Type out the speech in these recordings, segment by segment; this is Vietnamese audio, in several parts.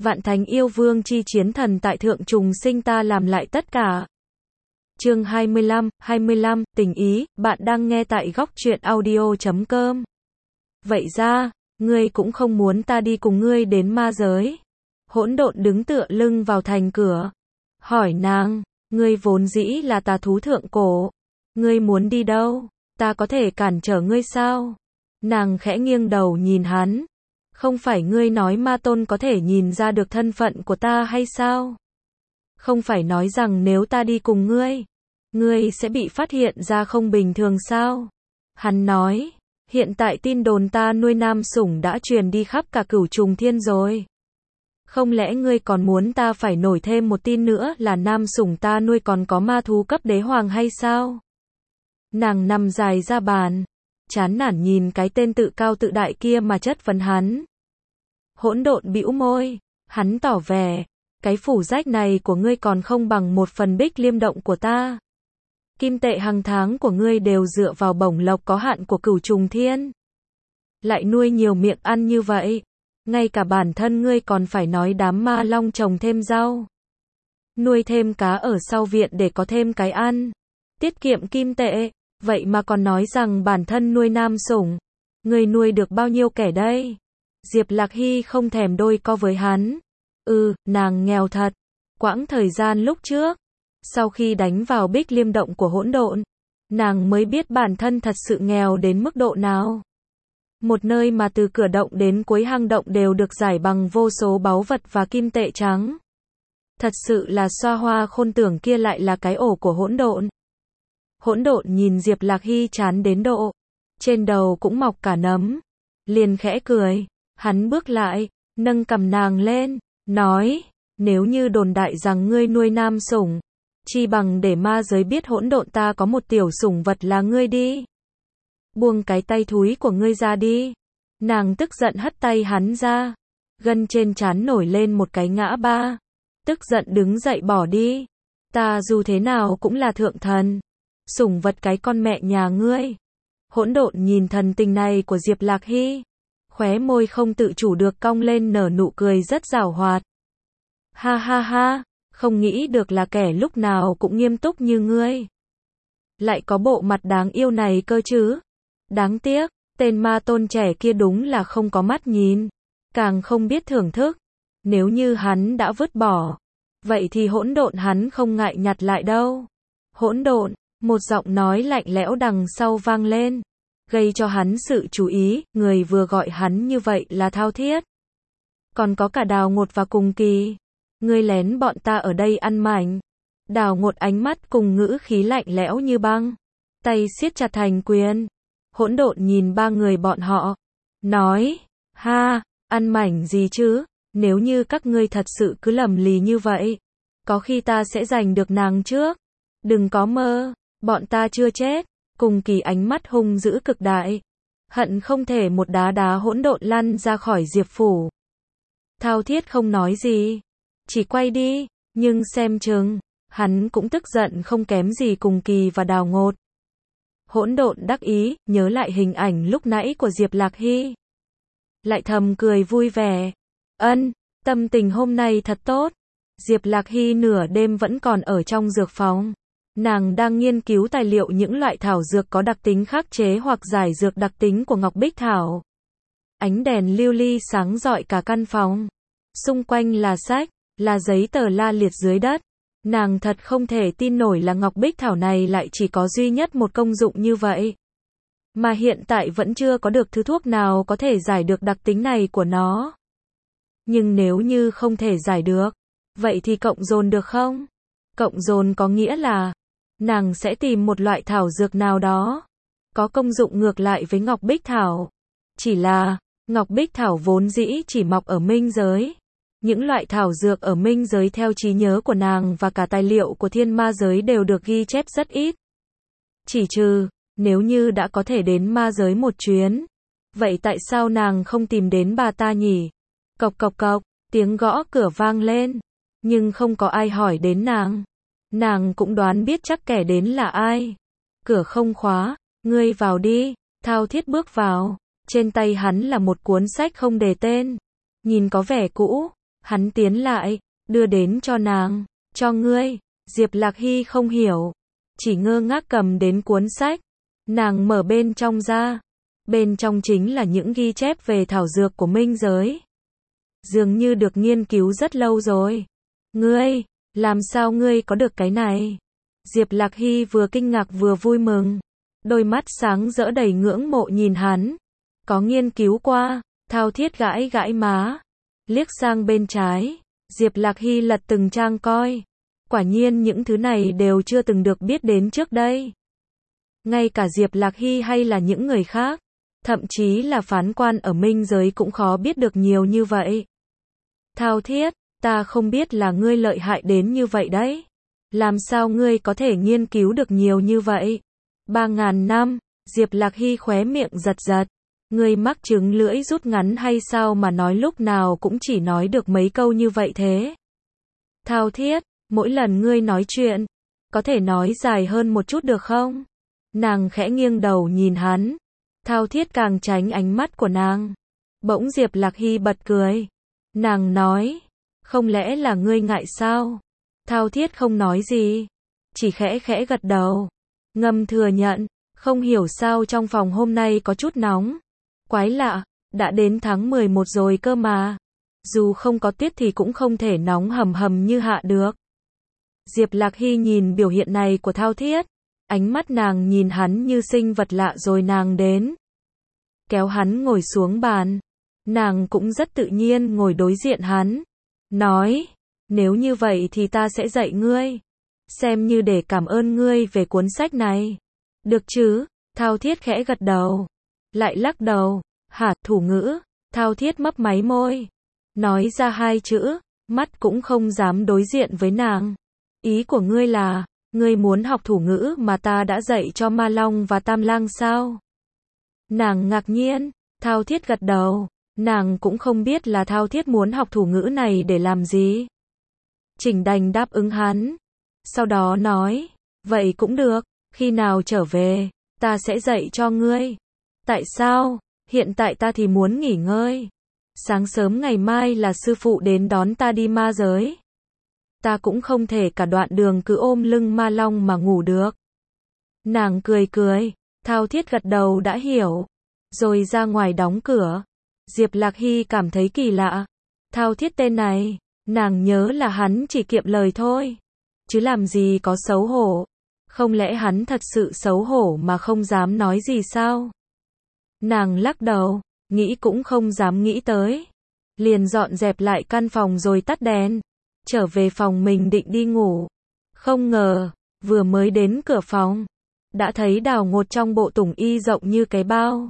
Vạn Thánh Yêu Vương chi chiến thần tại thượng trùng sinh ta làm lại tất cả. Chương 25, tình ý, bạn đang nghe tại góc truyện audio.com. Vậy ra, ngươi cũng không muốn ta đi cùng ngươi đến ma giới. Hỗn Độn đứng tựa lưng vào thành cửa. Hỏi nàng, ngươi vốn dĩ là tà thú thượng cổ. Ngươi muốn đi đâu? Ta có thể cản trở ngươi sao? Nàng khẽ nghiêng đầu nhìn hắn. Không phải ngươi nói ma tôn có thể nhìn ra được thân phận của ta hay sao? Không phải nói rằng nếu ta đi cùng ngươi sẽ bị phát hiện ra không bình thường sao? Hắn nói, hiện tại tin đồn ta nuôi nam sủng đã truyền đi khắp cả Cửu Trùng Thiên rồi. Không lẽ ngươi còn muốn ta phải nổi thêm một tin nữa là nam sủng ta nuôi còn có ma thú cấp đế hoàng hay sao? Nàng nằm dài ra bàn, chán nản nhìn cái tên tự cao tự đại kia mà chất vấn hắn. Hỗn Độn bĩu môi, hắn tỏ vẻ, cái phủ rách này của ngươi còn không bằng một phần Bích Liêm động của ta. Kim tệ hàng tháng của ngươi đều dựa vào bổng lộc có hạn của Cửu Trùng Thiên. Lại nuôi nhiều miệng ăn như vậy, ngay cả bản thân ngươi còn phải nói đám ma long trồng thêm rau. Nuôi thêm cá ở sau viện để có thêm cái ăn. Tiết kiệm kim tệ, vậy mà còn nói rằng bản thân nuôi nam sủng. Ngươi nuôi được bao nhiêu kẻ đây? Diệp Lạc Hy không thèm đôi co với hắn. Nàng nghèo thật. Quãng thời gian lúc trước, sau khi đánh vào Bích Liêm động của Hỗn Độn, nàng mới biết bản thân thật sự nghèo đến mức độ nào. Một nơi mà từ cửa động đến cuối hang động đều được rải bằng vô số báu vật và kim tệ trắng. Thật sự là xoa hoa khôn tưởng kia lại là cái ổ của Hỗn Độn. Hỗn Độn nhìn Diệp Lạc Hy chán đến độ, trên đầu cũng mọc cả nấm. Liền khẽ cười, hắn bước lại, nâng cầm nàng lên, nói, nếu như đồn đại rằng ngươi nuôi nam sủng, chi bằng để ma giới biết Hỗn Độn ta có một tiểu sủng vật là ngươi đi. Buông cái tay thúi của ngươi ra đi. Nàng tức giận hất tay hắn ra. Gân trên trán nổi lên một cái ngã ba. Tức giận đứng dậy bỏ đi. Ta dù thế nào cũng là thượng thần. Sủng vật cái con mẹ nhà ngươi. Hỗn Độn nhìn thần tình này của Diệp Lạc Hy. Khóe môi không tự chủ được cong lên nở nụ cười rất giảo hoạt. Ha ha ha, không nghĩ được là kẻ lúc nào cũng nghiêm túc như ngươi. Lại có bộ mặt đáng yêu này cơ chứ. Đáng tiếc, tên ma tôn trẻ kia đúng là không có mắt nhìn, càng không biết thưởng thức. Nếu như hắn đã vứt bỏ, vậy thì Hỗn Độn hắn không ngại nhặt lại đâu. Hỗn Độn, một giọng nói lạnh lẽo đằng sau vang lên, gây cho hắn sự chú ý, người vừa gọi hắn như vậy là Thao Thiết. Còn có cả Đào Ngột và Cùng Kỳ. Ngươi lén bọn ta ở đây ăn mảnh. Đào Ngột ánh mắt cùng ngữ khí lạnh lẽo như băng, tay siết chặt thành quyền. Hỗn Độn nhìn ba người bọn họ, nói, ha, ăn mảnh gì chứ, nếu như các ngươi thật sự cứ lầm lì như vậy, có khi ta sẽ giành được nàng trước. Đừng có mơ, bọn ta chưa chết. Cùng Kỳ ánh mắt hung dữ cực đại, hận không thể một đá đá Hỗn Độn lăn ra khỏi Diệp phủ. Thao Thiết không nói gì, chỉ quay đi, nhưng xem chừng, hắn cũng tức giận không kém gì Cùng Kỳ và Đào Ngột. Hỗn Độn đắc ý, nhớ lại hình ảnh lúc nãy của Diệp Lạc Hy. Lại thầm cười vui vẻ. Tâm tình hôm nay thật tốt. Diệp Lạc Hy nửa đêm vẫn còn ở trong dược phòng. Nàng đang nghiên cứu tài liệu những loại thảo dược có đặc tính khắc chế hoặc giải dược đặc tính của Ngọc Bích Thảo. Ánh đèn lưu ly sáng rọi cả căn phòng. Xung quanh là sách, là giấy tờ la liệt dưới đất. Nàng thật không thể tin nổi là Ngọc Bích Thảo này lại chỉ có duy nhất một công dụng như vậy. Mà hiện tại vẫn chưa có được thứ thuốc nào có thể giải được đặc tính này của nó. Nhưng nếu như không thể giải được, vậy thì cộng dồn được không? Cộng dồn có nghĩa là, nàng sẽ tìm một loại thảo dược nào đó, có công dụng ngược lại với Ngọc Bích Thảo. Chỉ là, Ngọc Bích Thảo vốn dĩ chỉ mọc ở minh giới. Những loại thảo dược ở minh giới theo trí nhớ của nàng và cả tài liệu của thiên ma giới đều được ghi chép rất ít. Chỉ trừ, nếu như đã có thể đến ma giới một chuyến, vậy tại sao nàng không tìm đến bà ta nhỉ? Cộc cộc cộc, tiếng gõ cửa vang lên, nhưng không có ai hỏi đến nàng. Nàng cũng đoán biết chắc kẻ đến là ai. Cửa không khóa, ngươi vào đi. Thao Thiết bước vào, trên tay hắn là một cuốn sách không đề tên, nhìn có vẻ cũ, Hắn tiến lại, đưa đến cho nàng. Cho ngươi. Diệp Lạc Hy không hiểu. Chỉ ngơ ngác cầm đến cuốn sách. Nàng mở bên trong ra. Bên trong chính là những ghi chép về thảo dược của minh giới. Dường như được nghiên cứu rất lâu rồi. Ngươi, làm sao ngươi có được cái này? Diệp Lạc Hy vừa kinh ngạc vừa vui mừng. Đôi mắt sáng rỡ đầy ngưỡng mộ nhìn hắn. Có nghiên cứu qua. Thao Thiết gãi gãi má. Liếc sang bên trái. Diệp Lạc Hy lật từng trang coi. Quả nhiên những thứ này đều chưa từng được biết đến trước đây. Ngay cả Diệp Lạc Hy hay là những người khác, thậm chí là phán quan ở minh giới cũng khó biết được nhiều như vậy. Thao Thiết, ta không biết là ngươi lợi hại đến như vậy đấy. Làm sao ngươi có thể nghiên cứu được nhiều như vậy? 3.000 năm, Diệp Lạc Hy khóe miệng giật giật. Ngươi mắc chứng lưỡi rút ngắn hay sao mà nói lúc nào cũng chỉ nói được mấy câu như vậy thế? Thao Thiết, mỗi lần ngươi nói chuyện, có thể nói dài hơn một chút được không? Nàng khẽ nghiêng đầu nhìn hắn. Thao Thiết càng tránh ánh mắt của nàng. Bỗng Diệp Lạc Hy bật cười. Nàng nói, không lẽ là ngươi ngại sao? Thao Thiết không nói gì, chỉ khẽ khẽ gật đầu. Ngầm thừa nhận, không hiểu sao trong phòng hôm nay có chút nóng. Quái lạ, đã đến tháng 11 rồi cơ mà. Dù không có tuyết thì cũng không thể nóng hầm hầm như hạ được. Diệp Lạc Hy nhìn biểu hiện này của Thao Thiết. Ánh mắt nàng nhìn hắn như sinh vật lạ rồi nàng đến. Kéo hắn ngồi xuống bàn. Nàng cũng rất tự nhiên ngồi đối diện hắn. Nói, nếu như vậy thì ta sẽ dạy ngươi. Xem như để cảm ơn ngươi về cuốn sách này. Được chứ? Thao Thiết khẽ gật đầu. Lại lắc đầu. Hả, thủ ngữ? Thao Thiết mấp máy môi. Nói ra hai chữ, mắt cũng không dám đối diện với nàng. Ý của ngươi là, ngươi muốn học thủ ngữ mà ta đã dạy cho Ma Long và Tam Lang sao? Nàng ngạc nhiên. Thao Thiết gật đầu. Nàng cũng không biết là Thao Thiết muốn học thủ ngữ này để làm gì. Chỉnh đành đáp ứng hắn. Sau đó nói, vậy cũng được, khi nào trở về, ta sẽ dạy cho ngươi. Tại sao? Hiện tại ta thì muốn nghỉ ngơi. Sáng sớm ngày mai là sư phụ đến đón ta đi ma giới. Ta cũng không thể cả đoạn đường cứ ôm lưng Ma Long mà ngủ được. Nàng cười cười. Thao Thiết gật đầu đã hiểu. Rồi ra ngoài đóng cửa. Diệp Lạc Hy cảm thấy kỳ lạ. Thao Thiết tên này, nàng nhớ là hắn chỉ kiệm lời thôi. Chứ làm gì có xấu hổ. Không lẽ hắn thật sự xấu hổ mà không dám nói gì sao? Nàng lắc đầu, nghĩ cũng không dám nghĩ tới. Liền dọn dẹp lại căn phòng rồi tắt đèn. Trở về phòng mình định đi ngủ. Không ngờ, vừa mới đến cửa phòng, đã thấy Đào Ngột trong bộ tùng y rộng như cái bao.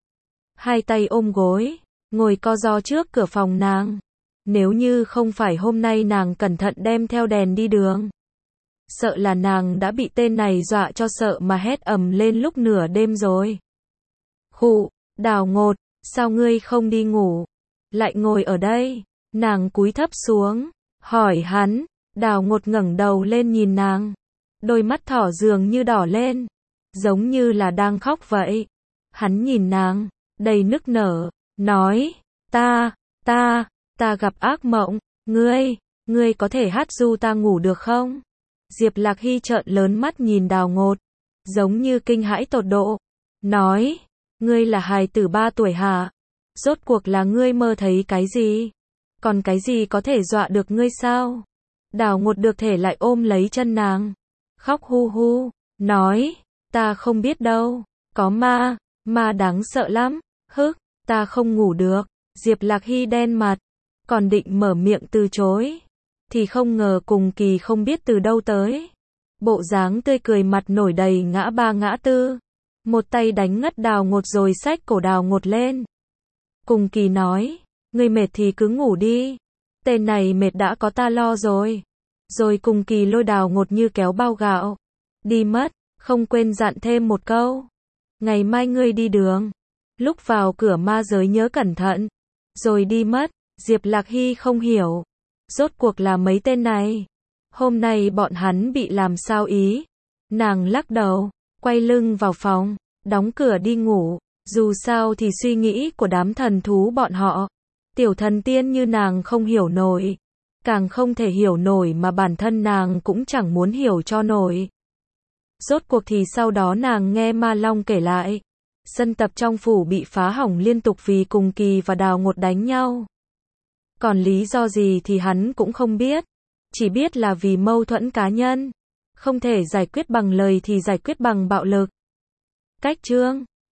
Hai tay ôm gối, ngồi co ro trước cửa phòng nàng. Nếu như không phải hôm nay nàng cẩn thận đem theo đèn đi đường, sợ là nàng đã bị tên này dọa cho sợ mà hét ầm lên lúc nửa đêm rồi. Khụ, Đào Ngột, sao ngươi không đi ngủ? Lại ngồi ở đây. Nàng cúi thấp xuống, hỏi hắn. Đào Ngột ngẩng đầu lên nhìn nàng. Đôi mắt thỏ dường như đỏ lên, giống như là đang khóc vậy. Hắn nhìn nàng, đầy nức nở, nói, ta gặp ác mộng, ngươi có thể hát ru ta ngủ được không? Diệp Lạc Hy trợn lớn mắt nhìn Đào Ngột, giống như kinh hãi tột độ, nói, ngươi là hài tử 3 tuổi hả? Rốt cuộc là ngươi mơ thấy cái gì? Còn cái gì có thể dọa được ngươi sao? Đào Ngột được thể lại ôm lấy chân nàng, khóc hu hu, nói, ta không biết đâu, có ma đáng sợ lắm, ta không ngủ được. Diệp Lạc Hy đen mặt, còn định mở miệng từ chối, thì không ngờ Cùng Kỳ không biết từ đâu tới. Bộ dáng tươi cười mặt nổi đầy ngã ba ngã tư, một tay đánh ngất Đào Ngột rồi xách cổ Đào Ngột lên. Cùng Kỳ nói, ngươi mệt thì cứ ngủ đi, tên này mệt đã có ta lo rồi. Rồi Cùng Kỳ lôi Đào Ngột như kéo bao gạo, đi mất, không quên dặn thêm một câu. Ngày mai ngươi đi đường, lúc vào cửa ma giới nhớ cẩn thận. Rồi đi mất. Diệp Lạc Hy không hiểu, rốt cuộc là mấy tên này, hôm nay bọn hắn bị làm sao ý. Nàng lắc đầu, quay lưng vào phòng, đóng cửa đi ngủ. Dù sao thì suy nghĩ của đám thần thú bọn họ Tiểu thần tiên như nàng không hiểu nổi. Càng không thể hiểu nổi mà bản thân nàng cũng chẳng muốn hiểu cho nổi. Rốt cuộc thì sau đó nàng nghe Ma Long kể lại. Sân tập trong phủ bị phá hỏng liên tục vì cùng Kỳ và Đào Ngột đánh nhau. Còn lý do gì thì hắn cũng không biết. Chỉ biết là vì mâu thuẫn cá nhân. Không thể giải quyết bằng lời thì giải quyết bằng bạo lực. Cách chương